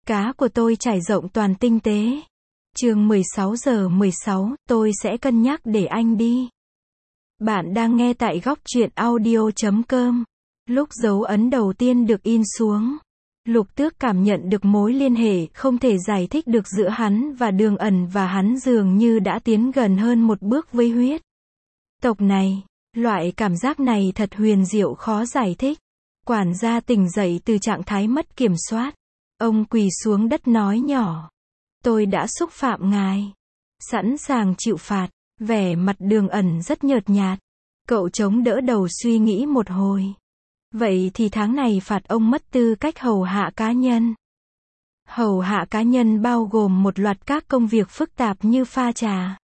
Cá của tôi trải rộng toàn tinh tế. Chương 16:16, tôi sẽ cân nhắc để anh đi. Bạn đang nghe tại góc truyện audio.com. Lúc dấu ấn đầu tiên được in xuống, Lục Tước cảm nhận được mối liên hệ không thể giải thích được giữa hắn và Đường Ẩn, và hắn dường như đã tiến gần hơn một bước với huyết tộc này. Loại cảm giác này thật huyền diệu khó giải thích. Quản gia tỉnh dậy từ trạng thái mất kiểm soát. Ông quỳ xuống đất nói nhỏ. Tôi đã xúc phạm ngài. Sẵn sàng chịu phạt. Vẻ mặt Đường Ẩn rất nhợt nhạt. Cậu chống đỡ đầu suy nghĩ một hồi. Vậy thì tháng này phạt ông mất tư cách hầu hạ cá nhân. Hầu hạ cá nhân bao gồm một loạt các công việc phức tạp như pha trà,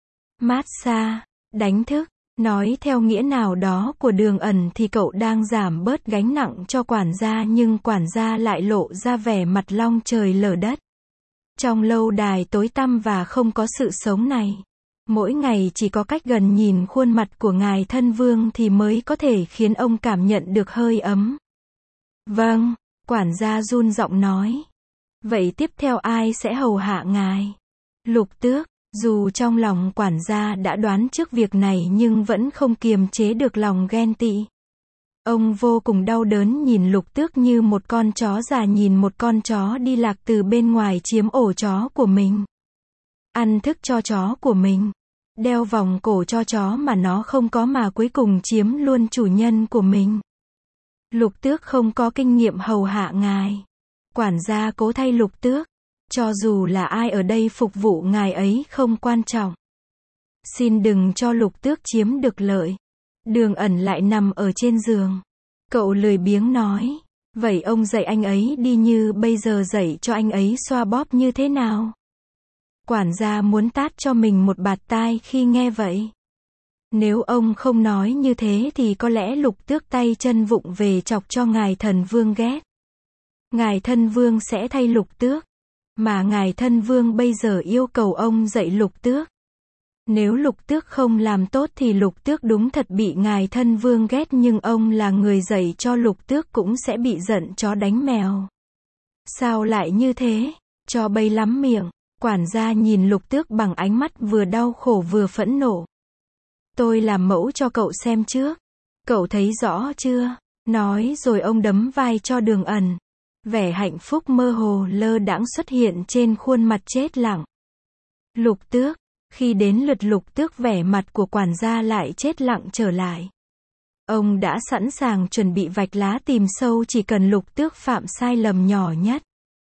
massage, đánh thức. Nói theo nghĩa nào đó của Đường Ẩn thì cậu đang giảm bớt gánh nặng cho quản gia, nhưng quản gia lại lộ ra vẻ mặt long trời lở đất. Trong lâu đài tối tăm và không có sự sống này, mỗi ngày chỉ có cách gần nhìn khuôn mặt của ngài thân vương thì mới có thể khiến ông cảm nhận được hơi ấm. Vâng, quản gia run giọng nói. Vậy tiếp theo ai sẽ hầu hạ ngài? Lục Tước. Dù trong lòng quản gia đã đoán trước việc này nhưng vẫn không kiềm chế được lòng ghen tị. Ông vô cùng đau đớn nhìn Lục Tước như một con chó già nhìn một con chó đi lạc từ bên ngoài chiếm ổ chó của mình. Ăn thức cho chó của mình. Đeo vòng cổ cho chó mà nó không có, mà cuối cùng chiếm luôn chủ nhân của mình. Lục Tước không có kinh nghiệm hầu hạ ngài. Quản gia cố thay Lục Tước. Cho dù là ai ở đây phục vụ ngài ấy không quan trọng. Xin đừng cho Lục Tước chiếm được lợi. Đường Ẩn lại nằm ở trên giường. Cậu lười biếng nói. Vậy ông dạy anh ấy đi như bây giờ dạy cho anh ấy xoa bóp như thế nào? Quản gia muốn tát cho mình một bạt tai khi nghe vậy. Nếu ông không nói như thế thì có lẽ Lục Tước tay chân vụng về chọc cho ngài thần vương ghét. Ngài thân vương sẽ thay Lục Tước. Mà ngài thân vương bây giờ yêu cầu ông dạy Lục Tước. Nếu Lục Tước không làm tốt thì Lục Tước đúng thật bị ngài thân vương ghét, nhưng ông là người dạy cho Lục Tước cũng sẽ bị giận chó đánh mèo. Sao lại như thế? Cho bay lắm miệng. Quản gia nhìn Lục Tước bằng ánh mắt vừa đau khổ vừa phẫn nộ. Tôi làm mẫu cho cậu xem trước. Cậu thấy rõ chưa? Nói rồi ông đấm vai cho Đường Ẩn. Vẻ hạnh phúc mơ hồ lơ đãng xuất hiện trên khuôn mặt chết lặng. Lục Tước. Khi đến lượt Lục Tước, vẻ mặt của quản gia lại chết lặng trở lại. Ông đã sẵn sàng chuẩn bị vạch lá tìm sâu chỉ cần Lục Tước phạm sai lầm nhỏ nhất.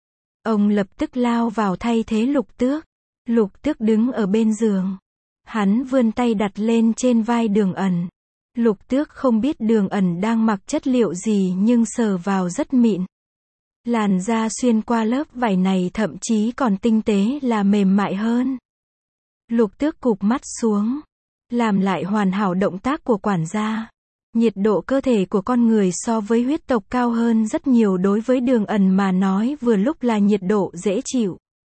Ông lập tức lao vào thay thế Lục Tước. Lục Tước đứng ở bên giường. Hắn vươn tay đặt lên trên vai Đường Ẩn. Lục Tước không biết Đường Ẩn đang mặc chất liệu gì nhưng sờ vào rất mịn. Làn da xuyên qua lớp vải này thậm chí còn tinh tế là mềm mại hơn. Lục Tước cụp mắt xuống, làm lại hoàn hảo động tác của quản gia. Nhiệt độ cơ thể của con người so với huyết tộc cao hơn rất nhiều, đối với Đường Ẩn mà nói vừa lúc là nhiệt độ dễ chịu.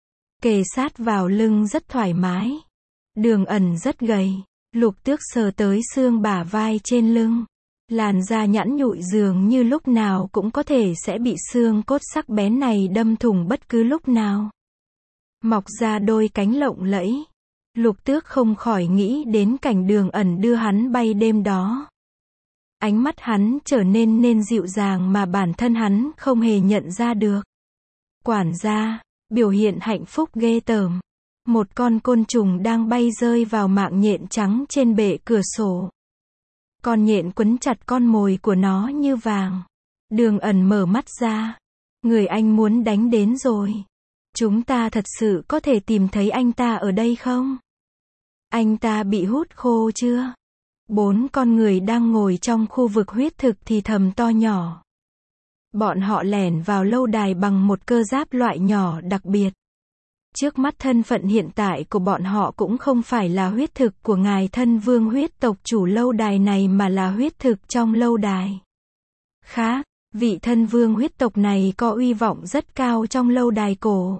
Kề sát vào lưng rất thoải mái. Đường Ẩn rất gầy. Lục Tước sờ tới xương bả vai trên lưng. Làn da nhẵn nhụi dường như lúc nào cũng có thể sẽ bị xương cốt sắc bén này đâm thủng bất cứ lúc nào. Mọc ra đôi cánh lộng lẫy. Lục Tước không khỏi nghĩ đến cảnh Đường Ẩn đưa hắn bay đêm đó. Ánh mắt hắn trở nên dịu dàng mà bản thân hắn không hề nhận ra được. Quản gia, biểu hiện hạnh phúc ghê tởm. Một con côn trùng đang bay rơi vào mạng nhện trắng trên bệ cửa sổ. Con nhện quấn chặt con mồi của nó như vàng. Đường Ẩn mở mắt ra. Người anh muốn đánh đến rồi. Chúng ta thật sự có thể tìm thấy anh ta ở đây không? Anh ta bị hút khô chưa? 4 con người đang ngồi trong khu vực huyết thực thì thầm to nhỏ. Bọn họ lẻn vào lâu đài bằng một cơ giáp loại nhỏ đặc biệt. Trước mắt thân phận hiện tại của bọn họ cũng không phải là huyết thực của ngài thân vương huyết tộc chủ lâu đài này, mà là huyết thực trong lâu đài. Khác, vị thân vương huyết tộc này có uy vọng rất cao trong lâu đài cổ.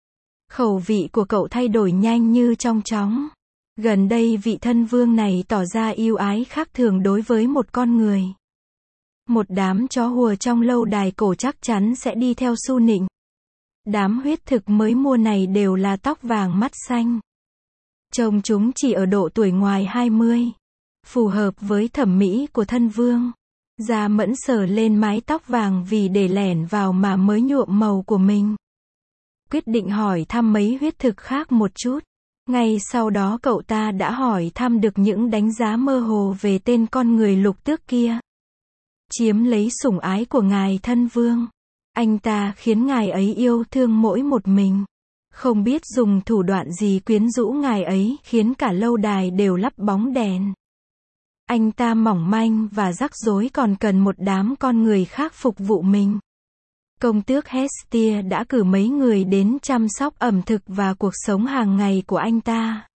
Khẩu vị của cậu thay đổi nhanh như trong chóng. Gần đây vị thân vương này tỏ ra yêu ái khác thường đối với một con người. Một đám chó hùa trong lâu đài cổ chắc chắn sẽ đi theo Su Nịnh. Đám huyết thực mới mua này đều là tóc vàng mắt xanh. Trông chúng chỉ ở độ tuổi ngoài 20. Phù hợp với thẩm mỹ của thân vương. Gia Mẫn sờ lên mái tóc vàng vì để lẻn vào mà mới nhuộm màu của mình. Quyết định hỏi thăm mấy huyết thực khác một chút. Ngay sau đó cậu ta đã hỏi thăm được những đánh giá mơ hồ về tên con người Lục Tước kia. Chiếm lấy sủng ái của ngài thân vương. Anh ta khiến ngài ấy yêu thương mỗi một mình. Không biết dùng thủ đoạn gì quyến rũ ngài ấy khiến cả lâu đài đều lắp bóng đèn. Anh ta mỏng manh và rắc rối còn cần một đám con người khác phục vụ mình. Công tước Hestia đã cử mấy người đến chăm sóc ẩm thực và cuộc sống hàng ngày của anh ta.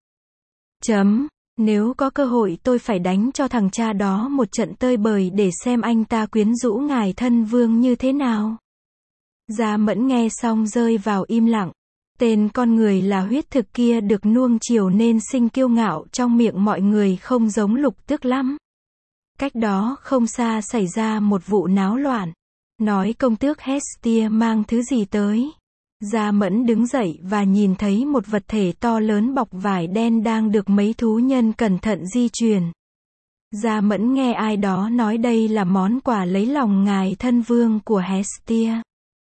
Nếu có cơ hội tôi phải đánh cho thằng cha đó một trận tơi bời để xem anh ta quyến rũ ngài thân vương như thế nào. Gia Mẫn nghe xong rơi vào im lặng. Tên con người là huyết thực kia được nuông chiều nên sinh kiêu ngạo trong miệng mọi người không giống Lục Tước lắm. Cách đó không xa xảy ra một vụ náo loạn. Nói công tước Hestia mang thứ gì tới. Gia Mẫn đứng dậy và nhìn thấy một vật thể to lớn bọc vải đen đang được mấy thú nhân cẩn thận di chuyển. Gia Mẫn nghe ai đó nói đây là món quà lấy lòng ngài thân vương của Hestia.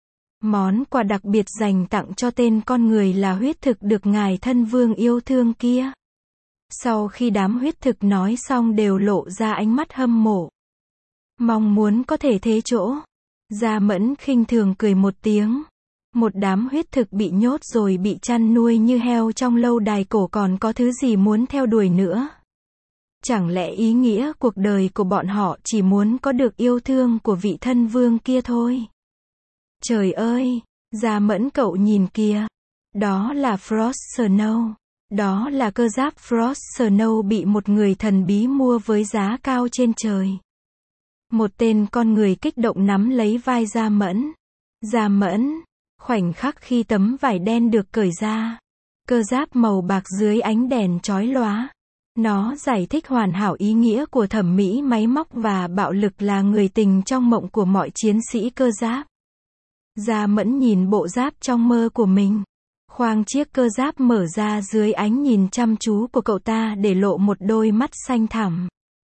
Món quà đặc biệt dành tặng cho tên con người là huyết thực được ngài thân vương yêu thương kia. Sau khi đám huyết thực nói xong đều lộ ra ánh mắt hâm mộ. Mong muốn có thể thế chỗ. Gia Mẫn khinh thường cười một tiếng. Một đám huyết thực bị nhốt rồi bị chăn nuôi như heo trong lâu đài cổ còn có thứ gì muốn theo đuổi nữa. Chẳng lẽ ý nghĩa cuộc đời của bọn họ chỉ muốn có được yêu thương của vị thân vương kia thôi. Trời ơi, Gia Mẫn cậu nhìn kìa. Đó là Frost Snow. Đó là cơ giáp Frost Snow bị một người thần bí mua với giá cao trên trời. Một tên con người kích động nắm lấy vai Gia Mẫn. Gia Mẫn, khoảnh khắc khi tấm vải đen được cởi ra. Cơ giáp màu bạc dưới ánh đèn chói lóa. Nó giải thích hoàn hảo ý nghĩa của thẩm mỹ máy móc và bạo lực là người tình trong mộng của mọi chiến sĩ cơ giáp. Gia Mẫn nhìn bộ giáp trong mơ của mình. Khoang chiếc cơ giáp mở ra dưới ánh nhìn chăm chú của cậu ta để lộ một đôi mắt xanh thẳm.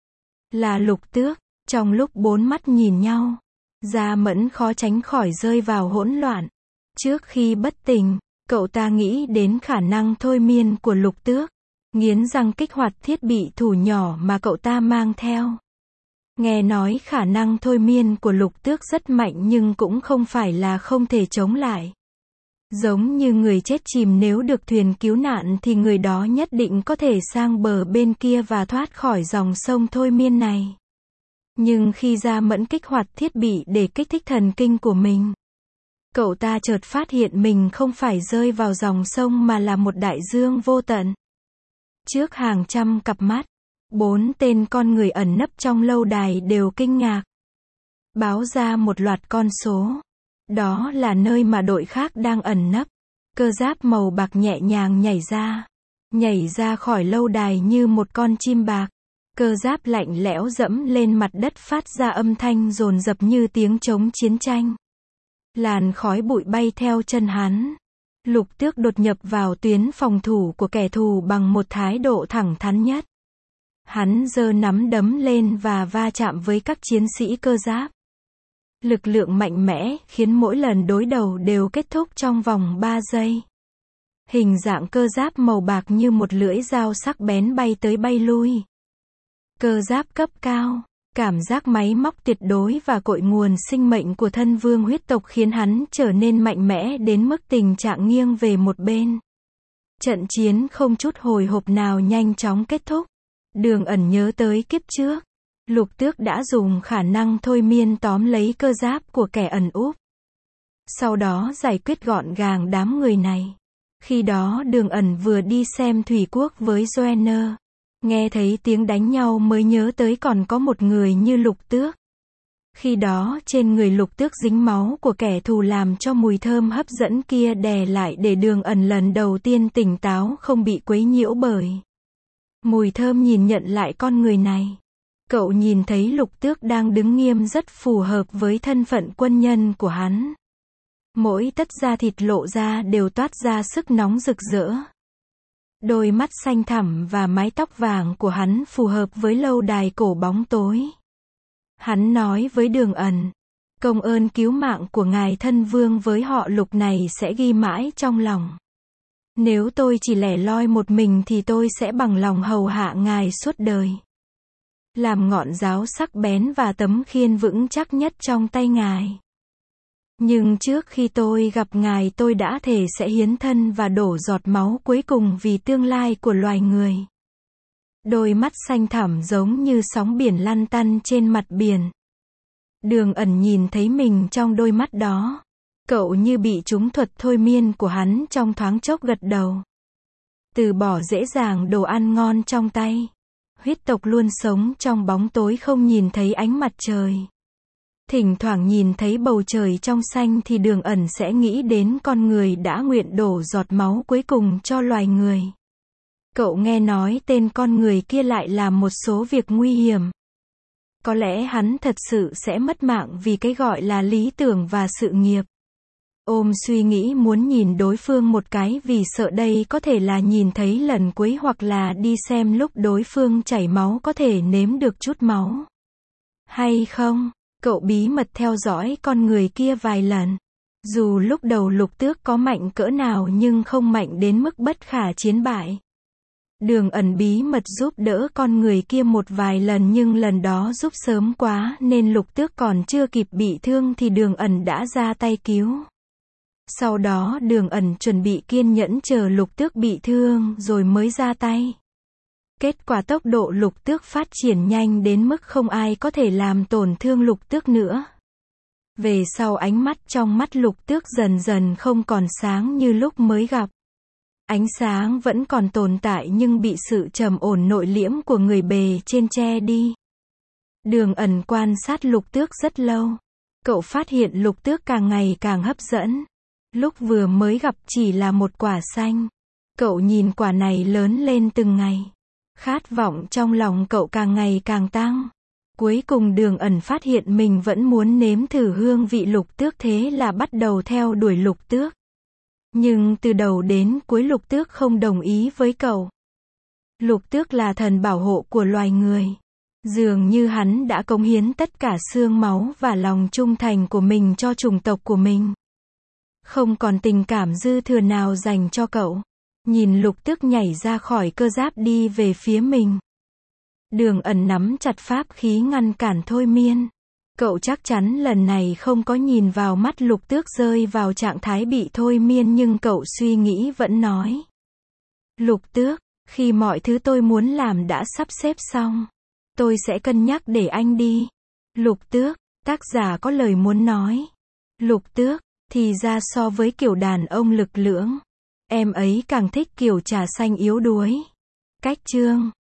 Là Lục Tước. Trong lúc bốn mắt nhìn nhau, Gia Mẫn khó tránh khỏi rơi vào hỗn loạn. Trước khi bất tỉnh, cậu ta nghĩ đến khả năng thôi miên của Lục Tước. Nghiến răng kích hoạt thiết bị thủ nhỏ mà cậu ta mang theo. Nghe nói khả năng thôi miên của Lục Tước rất mạnh nhưng cũng không phải là không thể chống lại. Giống như người chết chìm nếu được thuyền cứu nạn thì người đó nhất định có thể sang bờ bên kia và thoát khỏi dòng sông thôi miên này. Nhưng khi Gia Mẫn kích hoạt thiết bị để kích thích thần kinh của mình, cậu ta chợt phát hiện mình không phải rơi vào dòng sông mà là một đại dương vô tận. Trước hàng trăm cặp mắt, 4 tên con người ẩn nấp trong lâu đài đều kinh ngạc. Báo ra một loạt con số. Đó là nơi mà đội khác đang ẩn nấp. Cơ giáp màu bạc nhẹ nhàng nhảy ra khỏi lâu đài như một con chim bạc. Cơ giáp lạnh lẽo dẫm lên mặt đất phát ra âm thanh dồn dập như tiếng trống chiến tranh. Làn khói bụi bay theo chân hắn. Lục Tước đột nhập vào tuyến phòng thủ của kẻ thù bằng một thái độ thẳng thắn nhất. Hắn giơ nắm đấm lên và va chạm với các chiến sĩ cơ giáp. Lực lượng mạnh mẽ khiến mỗi lần đối đầu đều kết thúc trong vòng 3 giây. Hình dạng cơ giáp màu bạc như một lưỡi dao sắc bén bay tới bay lui. Cơ giáp cấp cao, cảm giác máy móc tuyệt đối và cội nguồn sinh mệnh của thân vương huyết tộc khiến hắn trở nên mạnh mẽ đến mức tình trạng nghiêng về một bên. Trận chiến không chút hồi hộp nào nhanh chóng kết thúc. Đường Ẩn nhớ tới kiếp trước. Lục Tước đã dùng khả năng thôi miên tóm lấy cơ giáp của kẻ ẩn úp. Sau đó giải quyết gọn gàng đám người này. Khi đó Đường Ẩn vừa đi xem thủy quốc với Joanna. Nghe thấy tiếng đánh nhau mới nhớ tới còn có một người như Lục Tước. Khi đó trên người Lục Tước dính máu của kẻ thù làm cho mùi thơm hấp dẫn kia đè lại để Đường Ẩn lần đầu tiên tỉnh táo không bị quấy nhiễu bởi mùi thơm nhìn nhận lại con người này. Cậu nhìn thấy Lục Tước đang đứng nghiêm rất phù hợp với thân phận quân nhân của hắn. Mỗi tấc da thịt lộ ra đều toát ra sức nóng rực rỡ. Đôi mắt xanh thẳm và mái tóc vàng của hắn phù hợp với lâu đài cổ bóng tối. Hắn nói với Đường Ẩn, công ơn cứu mạng của ngài thân vương với họ Lục này sẽ ghi mãi trong lòng. Nếu tôi chỉ lẻ loi một mình thì tôi sẽ bằng lòng hầu hạ ngài suốt đời. Làm ngọn giáo sắc bén và tấm khiên vững chắc nhất trong tay ngài. Nhưng trước khi tôi gặp ngài tôi đã thề sẽ hiến thân và đổ giọt máu cuối cùng vì tương lai của loài người. Đôi mắt xanh thẳm giống như sóng biển lăn tăn trên mặt biển. Đường Ẩn nhìn thấy mình trong đôi mắt đó. Cậu như bị trúng thuật thôi miên của hắn trong thoáng chốc gật đầu. Từ bỏ dễ dàng đồ ăn ngon trong tay. Huyết tộc luôn sống trong bóng tối không nhìn thấy ánh mặt trời. Thỉnh thoảng nhìn thấy bầu trời trong xanh thì Đường Ẩn sẽ nghĩ đến con người đã nguyện đổ giọt máu cuối cùng cho loài người. Cậu nghe nói tên con người kia lại làm một số việc nguy hiểm. Có lẽ hắn thật sự sẽ mất mạng vì cái gọi là lý tưởng và sự nghiệp. Ôm suy nghĩ muốn nhìn đối phương một cái vì sợ đây có thể là nhìn thấy lần cuối hoặc là đi xem lúc đối phương chảy máu có thể nếm được chút máu. Hay không? Cậu bí mật theo dõi con người kia vài lần. Dù lúc đầu Lục Tước có mạnh cỡ nào nhưng không mạnh đến mức bất khả chiến bại. Đường Ẩn bí mật giúp đỡ con người kia một vài lần nhưng lần đó giúp sớm quá nên Lục Tước còn chưa kịp bị thương thì Đường Ẩn đã ra tay cứu. Sau đó Đường Ẩn chuẩn bị kiên nhẫn chờ Lục Tước bị thương rồi mới ra tay. Kết quả tốc độ Lục Tước phát triển nhanh đến mức không ai có thể làm tổn thương Lục Tước nữa. Về sau ánh mắt trong mắt Lục Tước dần dần không còn sáng như lúc mới gặp. Ánh sáng vẫn còn tồn tại nhưng bị sự trầm ổn nội liễm của người bề trên che đi. Đường Ẩn quan sát Lục Tước rất lâu. Cậu phát hiện Lục Tước càng ngày càng hấp dẫn. Lúc vừa mới gặp chỉ là một quả xanh. Cậu nhìn quả này lớn lên từng ngày. Khát vọng trong lòng cậu càng ngày càng tăng. Cuối cùng Đường Ẩn phát hiện mình vẫn muốn nếm thử hương vị Lục Tước thế là bắt đầu theo đuổi Lục Tước. Nhưng từ đầu đến cuối Lục Tước không đồng ý với cậu. Lục Tước là thần bảo hộ của loài người. Dường như hắn đã cống hiến tất cả xương máu và lòng trung thành của mình cho chủng tộc của mình. Không còn tình cảm dư thừa nào dành cho cậu. Nhìn Lục Tước nhảy ra khỏi cơ giáp đi về phía mình. Đường Ẩn nắm chặt pháp khí ngăn cản thôi miên. Cậu chắc chắn lần này không có nhìn vào mắt Lục Tước rơi vào trạng thái bị thôi miên nhưng cậu suy nghĩ vẫn nói. Lục Tước, khi mọi thứ tôi muốn làm đã sắp xếp xong, tôi sẽ cân nhắc để anh đi. Lục Tước, tác giả có lời muốn nói. Lục Tước, thì ra so với kiểu đàn ông lực lưỡng, em ấy càng thích kiểu trà xanh yếu đuối. Cách chương